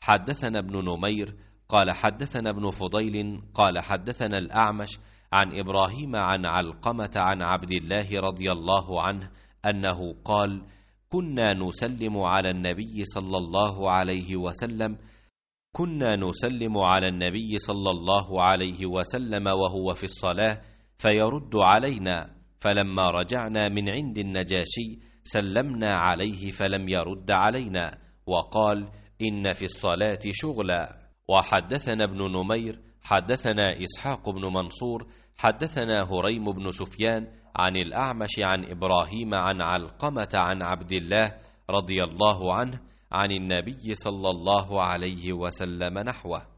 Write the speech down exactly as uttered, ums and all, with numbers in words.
حدثنا ابن نمير قال حدثنا ابن فضيل قال حدثنا الأعمش عن إبراهيم عن علقمة عن عبد الله رضي الله عنه أنه قال: كنا نسلم على النبي صلى الله عليه وسلم كنا نسلم على النبي صلى الله عليه وسلم وهو في الصلاة فيرد علينا، فلما رجعنا من عند النجاشي سلمنا عليه فلم يرد علينا، وقال: إن في الصلاة شغلا. وحدثنا ابن نمير حدثنا إسحاق بن منصور حدثنا هريم بن سفيان عن الأعمش عن إبراهيم عن علقمة عن عبد الله رضي الله عنه عن النبي صلى الله عليه وسلم نحوه.